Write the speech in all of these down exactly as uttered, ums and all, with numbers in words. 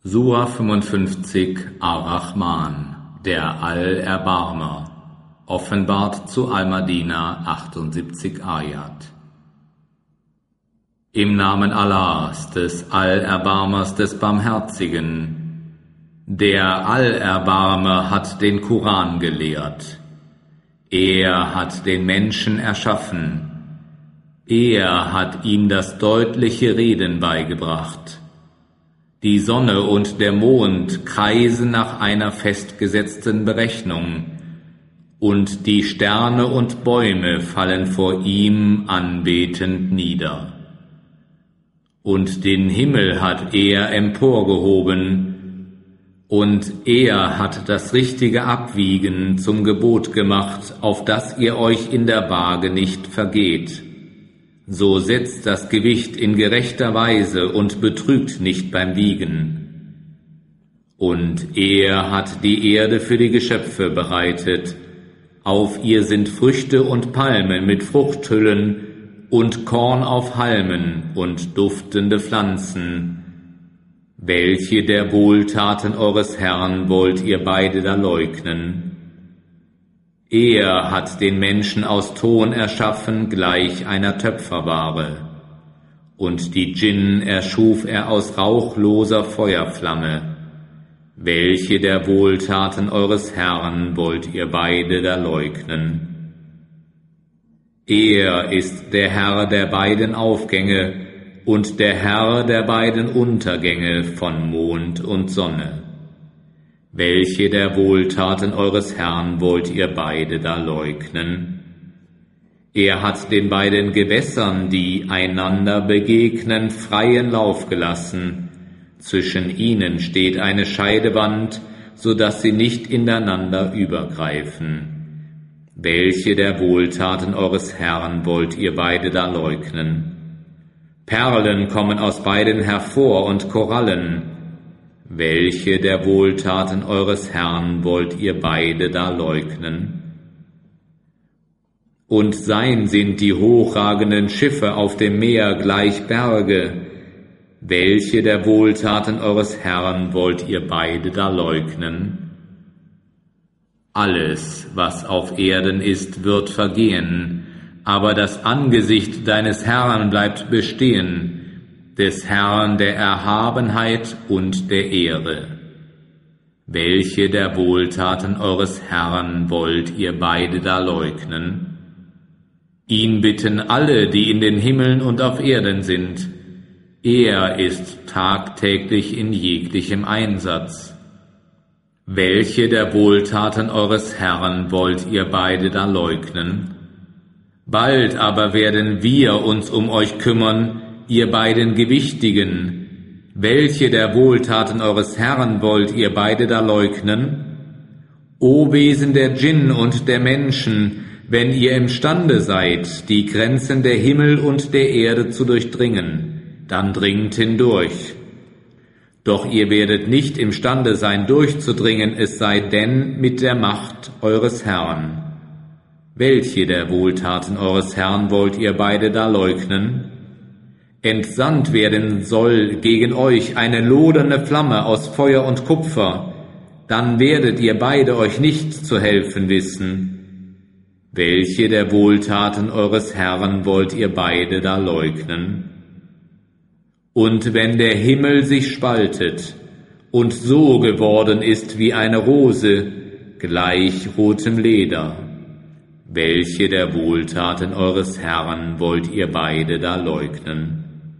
Sura fünfundfünfzig Ar-Rahman, der Allerbarmer, offenbart zu Al-Madina, achtundsiebzig Ayat. Im Namen Allahs, des Allerbarmers, des Barmherzigen. Der Allerbarmer hat den Koran gelehrt. Er hat den Menschen erschaffen. Er hat ihm das deutliche Reden beigebracht. Die Sonne und der Mond kreisen nach einer festgesetzten Berechnung, und die Sterne und Bäume fallen vor ihm anbetend nieder. Und den Himmel hat er emporgehoben, und er hat das richtige Abwiegen zum Gebot gemacht, auf das ihr euch in der Waage nicht vergeht. So setzt das Gewicht in gerechter Weise und betrügt nicht beim Wiegen. Und er hat die Erde für die Geschöpfe bereitet. Auf ihr sind Früchte und Palmen mit Fruchthüllen und Korn auf Halmen und duftende Pflanzen. Welche der Wohltaten eures Herrn wollt ihr beide da leugnen? Er hat den Menschen aus Ton erschaffen, gleich einer Töpferware. Und die Djinn erschuf er aus rauchloser Feuerflamme. Welche der Wohltaten eures Herrn wollt ihr beide da leugnen? Er ist der Herr der beiden Aufgänge und der Herr der beiden Untergänge von Mond und Sonne. Welche der Wohltaten eures Herrn wollt ihr beide da leugnen? Er hat den beiden Gewässern, die einander begegnen, freien Lauf gelassen. Zwischen ihnen steht eine Scheidewand, so dass sie nicht ineinander übergreifen. Welche der Wohltaten eures Herrn wollt ihr beide da leugnen? Perlen kommen aus beiden hervor und Korallen. Welche der Wohltaten eures Herrn wollt ihr beide da leugnen? Und sein sind die hochragenden Schiffe auf dem Meer gleich Berge. Welche der Wohltaten eures Herrn wollt ihr beide da leugnen? Alles, was auf Erden ist, wird vergehen, aber das Angesicht deines Herrn bleibt bestehen, des Herrn der Erhabenheit und der Ehre. Welche der Wohltaten eures Herrn wollt ihr beide da leugnen? Ihn bitten alle, die in den Himmeln und auf Erden sind. Er ist tagtäglich in jeglichem Einsatz. Welche der Wohltaten eures Herrn wollt ihr beide da leugnen? Bald aber werden wir uns um euch kümmern, ihr beiden Gewichtigen. Welche der Wohltaten eures Herrn wollt ihr beide da leugnen? O Wesen der Djinn und der Menschen, wenn ihr imstande seid, die Grenzen der Himmel und der Erde zu durchdringen, dann dringt hindurch. Doch ihr werdet nicht imstande sein, durchzudringen, es sei denn mit der Macht eures Herrn. Welche der Wohltaten eures Herrn wollt ihr beide da leugnen? Entsandt werden soll gegen euch eine lodernde Flamme aus Feuer und Kupfer, dann werdet ihr beide euch nicht zu helfen wissen. Welche der Wohltaten eures Herrn wollt ihr beide da leugnen? Und wenn der Himmel sich spaltet und so geworden ist wie eine Rose, gleich rotem Leder, welche der Wohltaten eures Herrn wollt ihr beide da leugnen?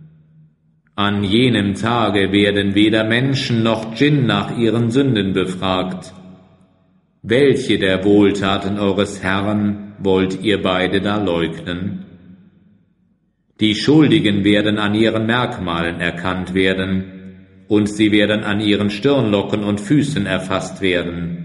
An jenem Tage werden weder Menschen noch Djinn nach ihren Sünden befragt. Welche der Wohltaten eures Herrn wollt ihr beide da leugnen? Die Schuldigen werden an ihren Merkmalen erkannt werden, und sie werden an ihren Stirnlocken und Füßen erfasst werden.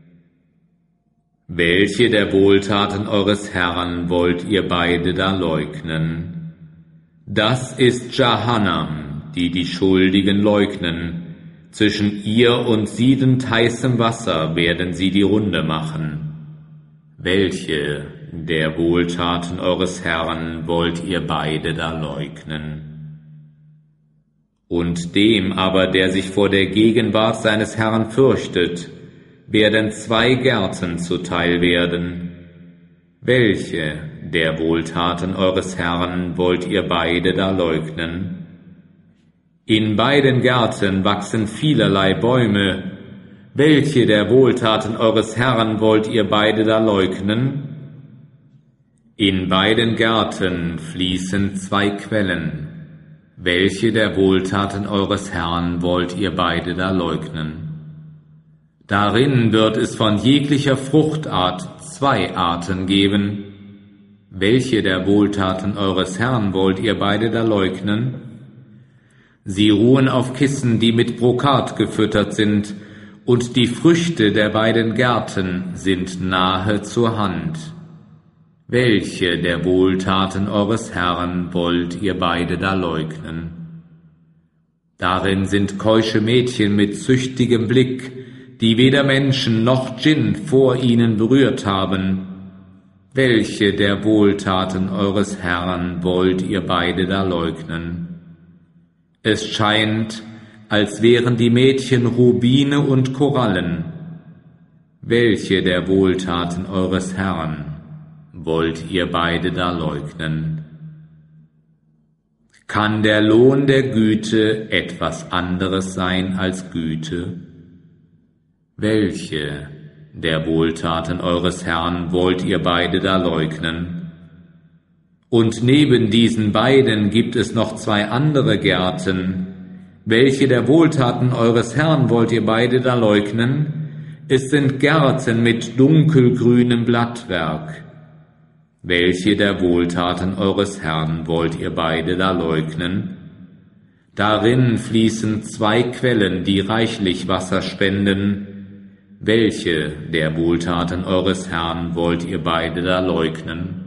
Welche der Wohltaten eures Herrn wollt ihr beide da leugnen? Das ist Jahannam, die die Schuldigen leugnen. Zwischen ihr und siedend heißem Wasser werden sie die Runde machen. Welche der Wohltaten eures Herrn wollt ihr beide da leugnen? Und dem aber, der sich vor der Gegenwart seines Herrn fürchtet, werden zwei Gärten zuteil werden. Welche der Wohltaten eures Herrn wollt ihr beide da leugnen? In beiden Gärten wachsen vielerlei Bäume. Welche der Wohltaten eures Herrn wollt ihr beide da leugnen? In beiden Gärten fließen zwei Quellen. Welche der Wohltaten eures Herrn wollt ihr beide da leugnen? Darin wird es von jeglicher Fruchtart zwei Arten geben. Welche der Wohltaten eures Herrn wollt ihr beide da leugnen? Sie ruhen auf Kissen, die mit Brokat gefüttert sind, und die Früchte der beiden Gärten sind nahe zur Hand. Welche der Wohltaten eures Herrn wollt ihr beide da leugnen? Darin sind keusche Mädchen mit süchtigem Blick, die weder Menschen noch Djinn vor ihnen berührt haben. Welche der Wohltaten eures Herrn wollt ihr beide da leugnen? Es scheint, als wären die Mädchen Rubine und Korallen. Welche der Wohltaten eures Herrn wollt ihr beide da leugnen? Kann der Lohn der Güte etwas anderes sein als Güte? Welche der Wohltaten eures Herrn wollt ihr beide da leugnen? Und neben diesen beiden gibt es noch zwei andere Gärten. Welche der Wohltaten eures Herrn wollt ihr beide da leugnen? Es sind Gärten mit dunkelgrünem Blattwerk. Welche der Wohltaten eures Herrn wollt ihr beide da leugnen? Darin fließen zwei Quellen, die reichlich Wasser spenden. Welche der Wohltaten eures Herrn wollt ihr beide da leugnen?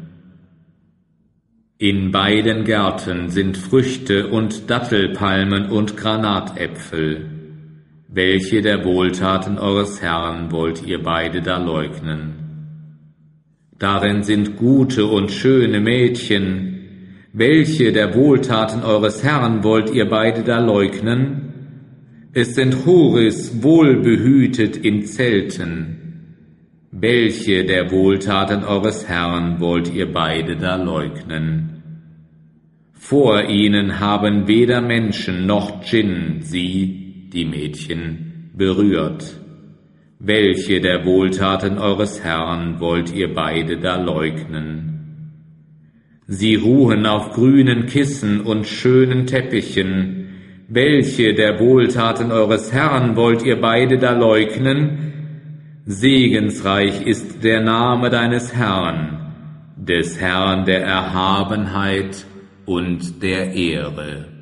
In beiden Gärten sind Früchte und Dattelpalmen und Granatäpfel. Welche der Wohltaten eures Herrn wollt ihr beide da leugnen? Darin sind gute und schöne Mädchen. Welche der Wohltaten eures Herrn wollt ihr beide da leugnen? Es sind Huris wohlbehütet in Zelten. Welche der Wohltaten eures Herrn wollt ihr beide da leugnen? Vor ihnen haben weder Menschen noch Djinn sie, die Mädchen, berührt. Welche der Wohltaten eures Herrn wollt ihr beide da leugnen? Sie ruhen auf grünen Kissen und schönen Teppichen. Welche der Wohltaten eures Herrn wollt ihr beide da leugnen? Segensreich ist der Name deines Herrn, des Herrn der Erhabenheit und der Ehre.